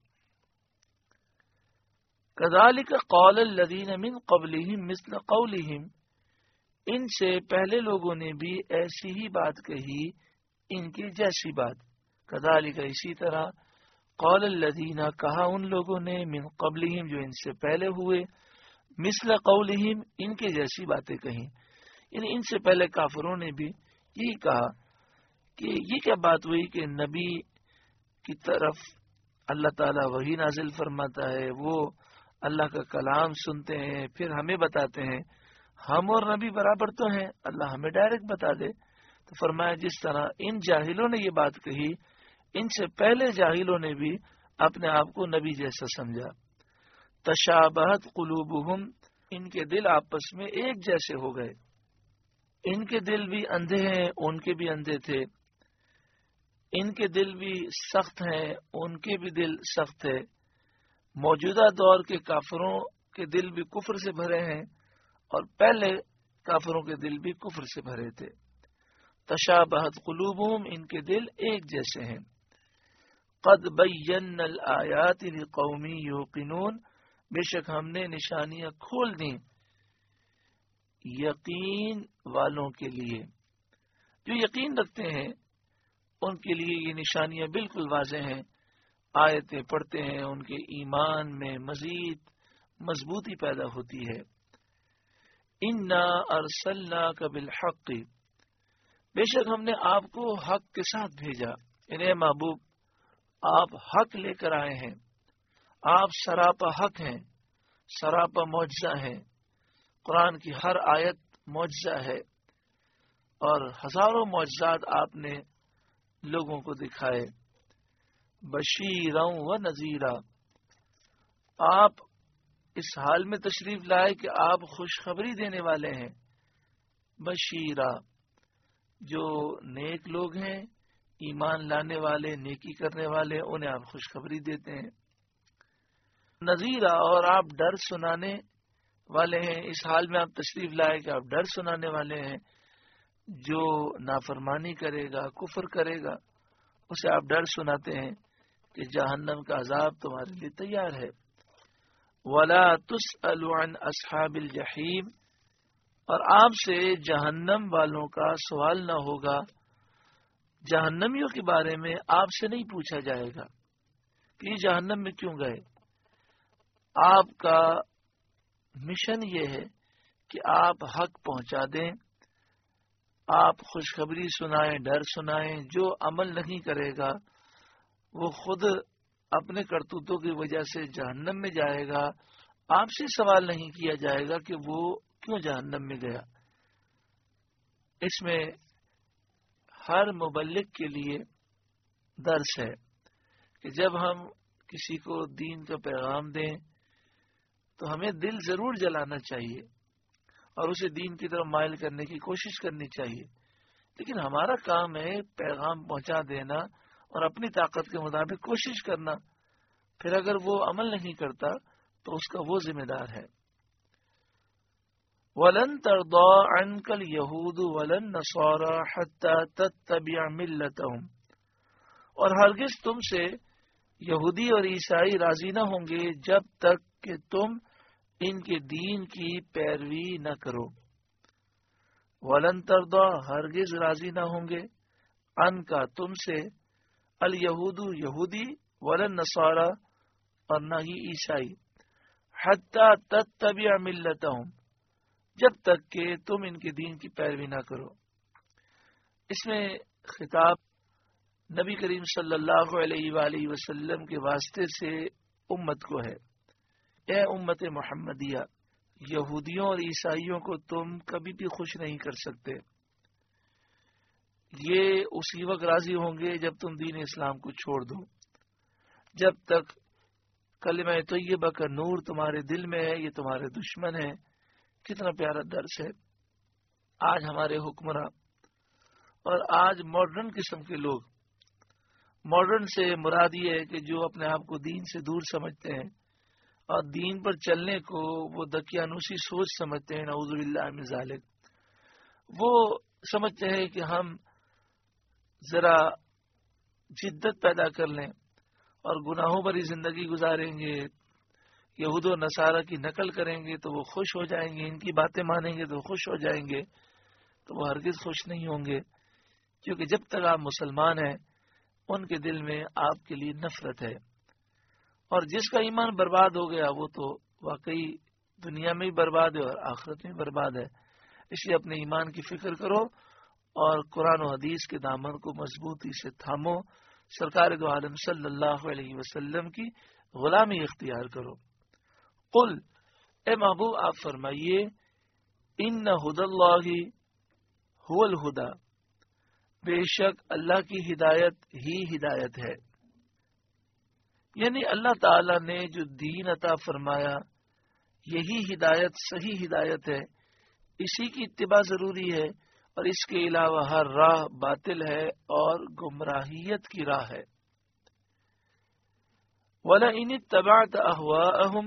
کذالک قول الذین من قبلہم مثل قولہم، ان سے پہلے لوگوں نے بھی ایسی ہی بات کہی، ان کی جیسی بات۔ کذالک اسی طرح، قول الذین کہا ان لوگوں نے، من قبلہم جو ان سے پہلے ہوئے، مثل قولہم ان کے جیسی باتیں کہیں، یعنی ان سے پہلے کافروں نے بھی یہی کہا کہ یہ کیا بات ہوئی کہ نبی کی طرف اللہ تعالیٰ وحی نازل فرماتا ہے، وہ اللہ کا کلام سنتے ہیں، پھر ہمیں بتاتے ہیں، ہم اور نبی برابر تو ہیں، اللہ ہمیں ڈائریکٹ بتا دے۔ تو فرمایا جس طرح ان جاہلوں نے یہ بات کہی، ان سے پہلے جاہلوں نے بھی اپنے آپ کو نبی جیسا سمجھا۔ تشابہت قلوبہم، ان کے دل آپس میں ایک جیسے ہو گئے، ان کے دل بھی اندھے ہیں، ان کے بھی اندھے تھے، ان کے دل بھی سخت ہیں، ان کے بھی دل سخت ہے۔ موجودہ دور کے کافروں کے دل بھی کفر سے بھرے ہیں، اور پہلے کافروں کے دل بھی کفر سے بھرے تھے۔ تشابہت قلوبہم، ان کے دل ایک جیسے ہیں۔ قد بینا الآیات لقوم یوقنون، بے شک ہم نے نشانیاں کھول دیں یقین والوں کے لیے، جو یقین رکھتے ہیں ان کے لیے یہ نشانیاں بالکل واضح ہیں۔ آیتیں پڑھتے ہیں، ان کے ایمان میں مزید مضبوطی پیدا ہوتی ہے۔ انا ارسلناک بالحق، بے شک ہم نے آپ کو حق کے ساتھ بھیجا، یعنی اے محبوب آپ حق لے کر آئے ہیں، آپ سراپا حق ہیں، سراپا معجزہ ہیں، قرآن کی ہر آیت معجزہ ہے، اور ہزاروں معجزات آپ نے لوگوں کو دکھائے۔ بشیرا و نذیرا، آپ اس حال میں تشریف لائے کہ آپ خوشخبری دینے والے ہیں۔ بشیرا، جو نیک لوگ ہیں، ایمان لانے والے، نیکی کرنے والے، انہیں آپ خوشخبری دیتے ہیں۔ نذیرا، اور آپ ڈر سنانے والے ہیں، اس حال میں آپ تشریف لائے کہ آپ ڈر سنانے والے ہیں۔ جو نافرمانی کرے گا، کفر کرے گا، اسے آپ ڈر سناتے ہیں کہ جہنم کا عذاب تمہارے لیے تیار ہے۔ وَلَا تُسْأَلُ عَنْ أَصْحَابِ الْجَحِيمِ، اور آپ سے جہنم والوں کا سوال نہ ہوگا، جہنمیوں کے بارے میں آپ سے نہیں پوچھا جائے گا کہ یہ جہنم میں کیوں گئے۔ آپ کا مشن یہ ہے کہ آپ حق پہنچا دیں، آپ خوشخبری سنائیں، ڈر سنائیں۔ جو عمل نہیں کرے گا وہ خود اپنے کرتوتوں کی وجہ سے جہنم میں جائے گا، آپ سے سوال نہیں کیا جائے گا کہ وہ کیوں جہنم میں گیا۔ اس میں ہر مبلغ کے لیے درس ہے کہ جب ہم کسی کو دین کا پیغام دیں تو ہمیں دل ضرور جلانا چاہیے اور اسے دین کی طرف مائل کرنے کی کوشش کرنی چاہیے، لیکن ہمارا کام ہے پیغام پہنچا دینا اور اپنی طاقت کے مطابق کوشش کرنا۔ پھر اگر وہ عمل نہیں کرتا تو اس کا وہ ذمہ دار ہے۔ وَلَن تَرْضَىٰ عَنْكَ الْيَهُودُ وَلَا النَّصَارَىٰ حَتَّىٰ تَتَّبِعَ مِلَّتَهُمْ، اور ہرگز تم سے یہودی اور عیسائی راضی نہ ہوں گے جب تک کہ تم ان کے دین کی پیروی نہ کرو۔ وَلَن تَرْضَىٰ، ہرگز راضی نہ ہوں گے، ان کا تم سے، الیہود یہودی، ولا النصارى اور نہ ہی عیسائی، حتی تتبع ملتہم، جب تک کہ تم ان کے دین کی پیروی نہ کرو۔ اس میں خطاب نبی کریم صلی اللہ علیہ وآلہ وسلم کے واسطے سے امت کو ہے۔ اے امت محمدیہ، یہودیوں اور عیسائیوں کو تم کبھی بھی خوش نہیں کر سکتے۔ یہ اسی وقت راضی ہوں گے جب تم دین اسلام کو چھوڑ دو۔ جب تک کلمہ طیبہ کا نور تمہارے دل میں ہے، یہ تمہارے دشمن ہے۔ کتنا پیارا درس ہے۔ آج ہمارے حکمراں اور آج ماڈرن قسم کے لوگ، ماڈرن سے مراد یہ ہے کہ جو اپنے آپ کو دین سے دور سمجھتے ہیں اور دین پر چلنے کو وہ دقیانوسی سوچ سمجھتے ہیں، نعوذ باللہ من ذالک۔ وہ سمجھتے ہیں کہ ہم ذرا جدت پیدا کر لیں اور گناہوں بھری زندگی گزاریں گے، یہود و نصارہ کی نقل کریں گے تو وہ خوش ہو جائیں گے، ان کی باتیں مانیں گے تو خوش ہو جائیں گے، تو وہ ہرگز خوش نہیں ہوں گے، کیونکہ جب تک آپ مسلمان ہیں ان کے دل میں آپ کے لیے نفرت ہے، اور جس کا ایمان برباد ہو گیا وہ تو واقعی دنیا میں ہی برباد ہے اور آخرت میں برباد ہے۔ اس لیے اپنے ایمان کی فکر کرو اور قرآن و حدیث کے دامن کو مضبوطی سے تھامو، سرکار دو عالم صلی اللہ علیہ وسلم کی غلامی اختیار کرو۔ قل، اے محبوب آپ فرمائیے، ان ھدی اللہ ھو الھدی، بے شک اللہ کی ہدایت ہی ہدایت ہے۔ یعنی اللہ تعالی نے جو دین عطا فرمایا یہی ہدایت صحیح ہدایت ہے، اسی کی اتباع ضروری ہے، اور اس کے علاوہ ہر راہ باطل ہے اور گمراہیت کی راہ ہے۔ وَلَئِنِ اتَّبَعْتَ أَهْوَاءَهُمْ،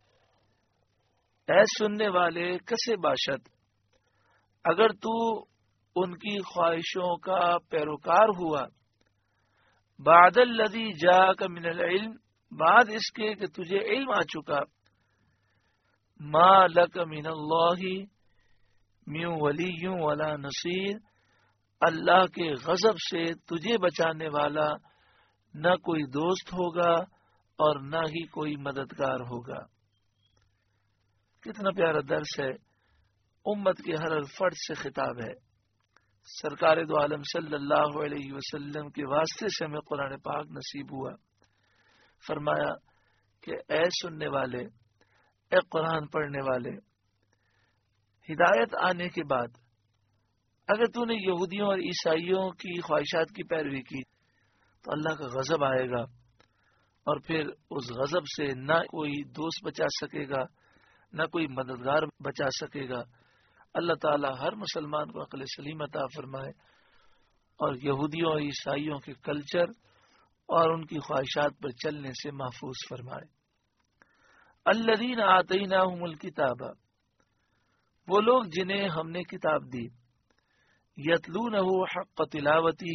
اے سننے والے کسے باشد، اگر تو ان کی خواہشوں کا پیروکار ہوا، بعد الذی جاءک من العلم، بعد اس کے کہ تجھے علم آ چکا، ما لک من اللہ من ولی ولا نصیر، اللہ کے غضب سے تجھے بچانے والا نہ کوئی دوست ہوگا اور نہ ہی کوئی مددگار ہوگا۔ کتنا پیارا درس ہے، امت کے ہر فرد سے خطاب ہے۔ سرکار دو عالم صلی اللہ علیہ وسلم کے واسطے سے ہمیں قرآن پاک نصیب ہوا۔ فرمایا کہ اے سننے والے، اے قرآن پڑھنے والے، ہدایت آنے کے بعد اگر تو نے یہودیوں اور عیسائیوں کی خواہشات کی پیروی کی تو اللہ کا غضب آئے گا، اور پھر اس غضب سے نہ کوئی دوست بچا سکے گا نہ کوئی مددگار بچا سکے گا۔ اللہ تعالی ہر مسلمان کو عقل سلیم عطا فرمائے اور یہودیوں اور عیسائیوں کے کلچر اور ان کی خواہشات پر چلنے سے محفوظ فرمائے۔ الذین آتیناہم الکتاب، وہ لوگ جنہیں ہم نے کتاب دی، یتلونہ حق تلاوتہ،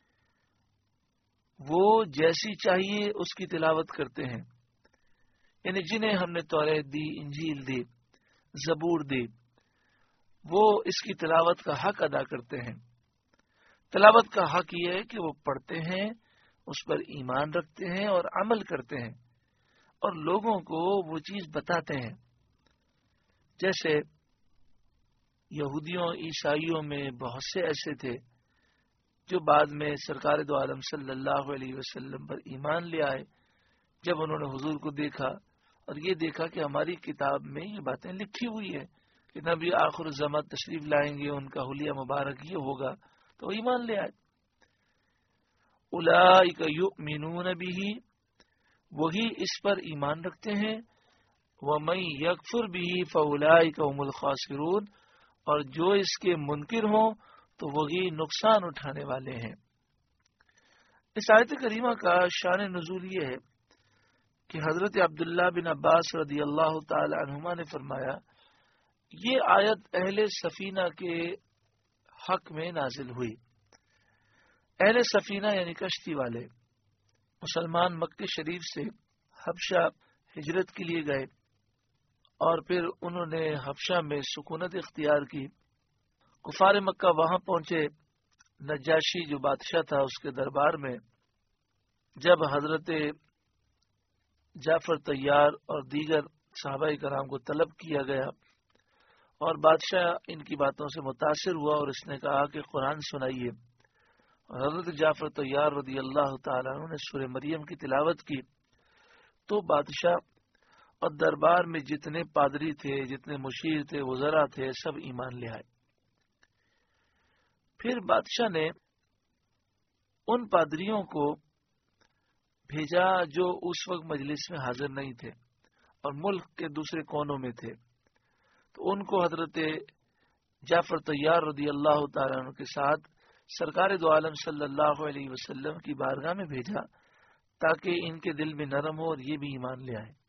وہ جیسی چاہیے اس کی تلاوت کرتے ہیں، یعنی جنہیں ہم نے توریت دی، انجیل دی، زبور دی، وہ اس کی تلاوت کا حق ادا کرتے ہیں۔ تلاوت کا حق یہ ہے کہ وہ پڑھتے ہیں، اس پر ایمان رکھتے ہیں اور عمل کرتے ہیں، اور لوگوں کو وہ چیز بتاتے ہیں۔ جیسے یہودیوں عیسائیوں میں بہت سے ایسے تھے جو بعد میں سرکار دو عالم صلی اللہ علیہ وسلم پر ایمان لے آئے، جب انہوں نے حضور کو دیکھا اور یہ دیکھا کہ ہماری کتاب میں یہ باتیں لکھی ہوئی ہے کہ نبی آخر الزمان تشریف لائیں گے، ان کا حلیہ مبارک یہ ہوگا، تو وہ ایمان لے آئے۔ اولئک یؤمنون بہ، وہی اس پر ایمان رکھتے ہیں۔ ومن یکفر بہ فاولئک هم الخاسرون، اور جو اس کے منکر ہوں تو وہی نقصان اٹھانے والے ہیں۔ اس آیت کریمہ کا شان نزول یہ ہے کہ حضرت عبداللہ بن عباس رضی اللہ تعالی عنہما نے فرمایا، یہ آیت اہل سفینہ کے حق میں نازل ہوئی۔ اہل سفینہ یعنی کشتی والے مسلمان مکہ شریف سے حبشہ ہجرت کے لیے گئے، اور پھر انہوں نے حبشہ میں سکونت اختیار کی۔ کفار مکہ وہاں پہنچے، نجاشی جو بادشاہ تھا اس کے دربار میں جب حضرت جعفر طیار اور دیگر صحابہ کرام کو طلب کیا گیا، اور بادشاہ ان کی باتوں سے متاثر ہوا اور اس نے کہا کہ قرآن سنائیے، اور حضرت جعفر طیار رضی اللہ تعالیٰ عنہ نے سورہ مریم کی تلاوت کی تو بادشاہ اور دربار میں جتنے پادری تھے، جتنے مشیر تھے، وزراء تھے، سب ایمان لے آئے۔ پھر بادشاہ نے ان پادریوں کو بھیجا جو اس وقت مجلس میں حاضر نہیں تھے اور ملک کے دوسرے کونوں میں تھے، تو ان کو حضرت جعفر طیار رضی اللہ تعالیٰ عنہ کے ساتھ سرکار دو عالم صلی اللہ علیہ وسلم کی بارگاہ میں بھیجا تاکہ ان کے دل میں نرم ہو اور یہ بھی ایمان لے آئے۔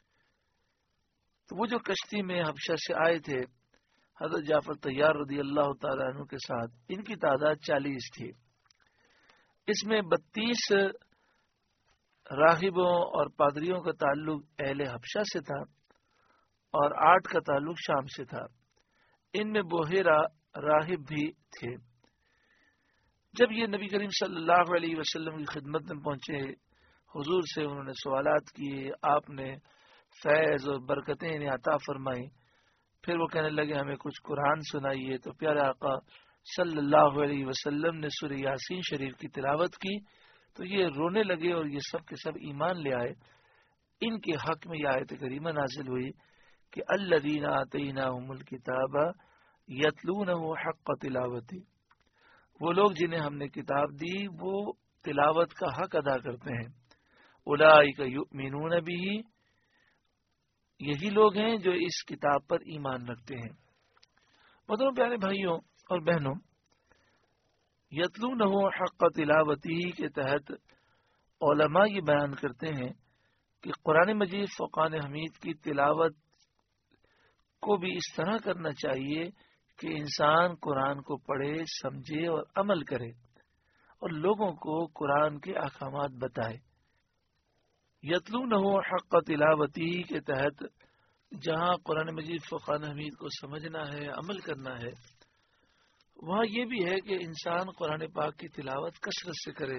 تو وہ جو کشتی میں حبشہ سے آئے تھے حضرت جعفر طیار رضی اللہ تعالیٰ عنہ کے ساتھ، ان کی تعداد چالیس تھی۔ اس میں بتیس راہبوں اور پادریوں کا تعلق اہل حبشہ سے تھا اور آٹھ کا تعلق شام سے تھا۔ ان میں بحیرہ راہب بھی تھے۔ جب یہ نبی کریم صلی اللہ علیہ وسلم کی خدمت میں پہنچے، حضور سے انہوں نے سوالات کیے، آپ نے فیض اور برکتیں انہیں عطا فرمائی۔ پھر وہ کہنے لگے ہمیں کچھ قرآن سنائیے، تو پیارے آقا صلی اللہ علیہ وسلم نے سورہ یاسین شریف کی تلاوت کی تو یہ رونے لگے اور یہ سب کے سب ایمان لے آئے۔ ان کے حق میں یہ آیت کریمہ نازل ہوئی کہ الذین آتیناہم الکتاب یتلونہ حق تلاوتی، وہ لوگ جنہیں ہم نے کتاب دی وہ تلاوت کا حق ادا کرتے ہیں۔ اولئک یؤمنون بہ، یہی لوگ ہیں جو اس کتاب پر ایمان رکھتے ہیں۔ محترم پیارے بھائیوں اور بہنوں، یتلونہ حق تلاوتی کے تحت علماء یہ بیان کرتے ہیں کہ قرآن مجید فرقان حمید کی تلاوت کو بھی اس طرح کرنا چاہیے کہ انسان قرآن کو پڑھے، سمجھے اور عمل کرے اور لوگوں کو قرآن کے احکامات بتائے۔ یتلونہ حق تلاوتی کے تحت جہاں قرآن مجید فرقان حمید کو سمجھنا ہے، عمل کرنا ہے، وہاں یہ بھی ہے کہ انسان قرآن پاک کی تلاوت کثرت سے کرے۔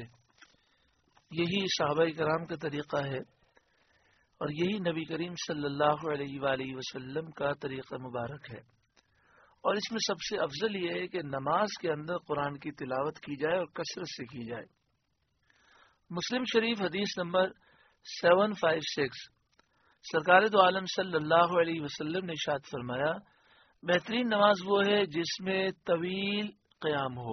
یہی صحابہ کرام کا طریقہ ہے اور یہی نبی کریم صلی اللہ علیہ وآلہ وسلم کا طریقہ مبارک ہے۔ اور اس میں سب سے افضل یہ ہے کہ نماز کے اندر قرآن کی تلاوت کی جائے اور کثرت سے کی جائے۔ مسلم شریف حدیث نمبر سیون فائیو سکس، سرکار دو عالم صلی اللہ علیہ وسلم نے ارشاد فرمایا، بہترین نماز وہ ہے جس میں طویل قیام ہو۔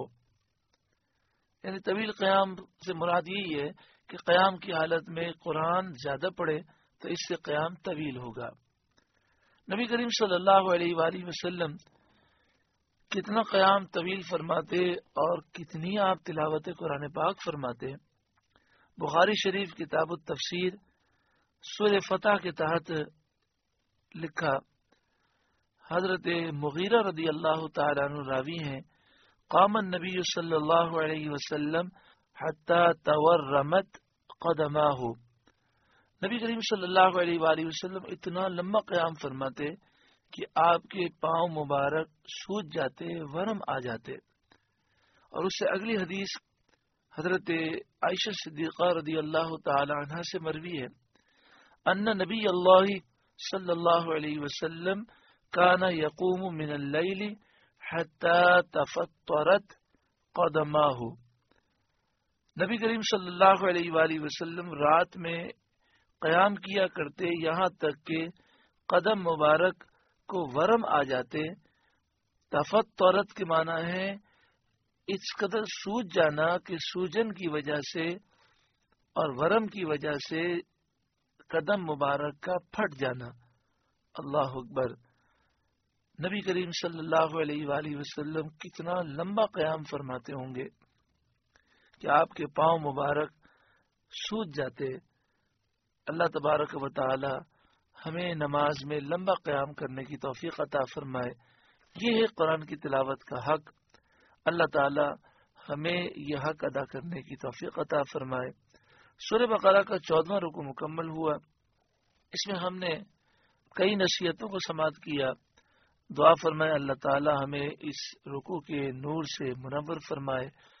یعنی طویل قیام سے مراد یہی ہے کہ قیام کی حالت میں قرآن زیادہ پڑھے تو اس سے قیام طویل ہوگا۔ نبی کریم صلی اللہ علیہ وآلہ وسلم کتنا قیام طویل فرماتے اور کتنی آپ تلاوت قرآن پاک فرماتے۔ بخاری شریف کتاب التفسیر سورہ فتح کے تحت لکھا، حضرت مغیرہ رضی اللہ تعالیٰ عنہ راوی ہیں، قام النبی صلی اللہ علیہ وسلم حتی تورمت قدماہ، نبی کریم صلی اللہ علیہ وآلہ وسلم اتنا لمبا قیام فرماتے کہ آپ کے پاؤں مبارک سوج جاتے، ورم آ جاتے۔ اور اس سے اگلی حدیث حضرت عائشہ صدیقہ رضی اللہ تعالی عنہ سے مروی ہے، ان نبی اللہ صلی اللہ علیہ وسلم کان یقوم من اللیل حتی تفطرت قدماہ، نبی کریم صلی اللہ علیہ وآلہ وسلم رات میں قیام کیا کرتے یہاں تک کہ قدم مبارک کو ورم آ جاتے۔ تفطرت کے معنی ہے اس قدر سوج جانا کہ سوجن کی وجہ سے اور ورم کی وجہ سے قدم مبارک کا پھٹ جانا۔ اللہ اکبر، نبی کریم صلی اللہ علیہ وآلہ وسلم کتنا لمبا قیام فرماتے ہوں گے کہ آپ کے پاؤں مبارک سوج جاتے۔ اللہ تبارک و تعالی ہمیں نماز میں لمبا قیام کرنے کی توفیق عطا فرمائے۔ یہ ہے قرآن کی تلاوت کا حق۔ اللہ تعالی ہمیں یہ حق ادا کرنے کی توفیق عطا فرمائے۔ سورہ بقرہ کا چودواں رکوع مکمل ہوا۔ اس میں ہم نے کئی نصیحتوں کو سماعت کیا۔ دعا فرمائے اللہ تعالی ہمیں اس رکوع کے نور سے منور فرمائے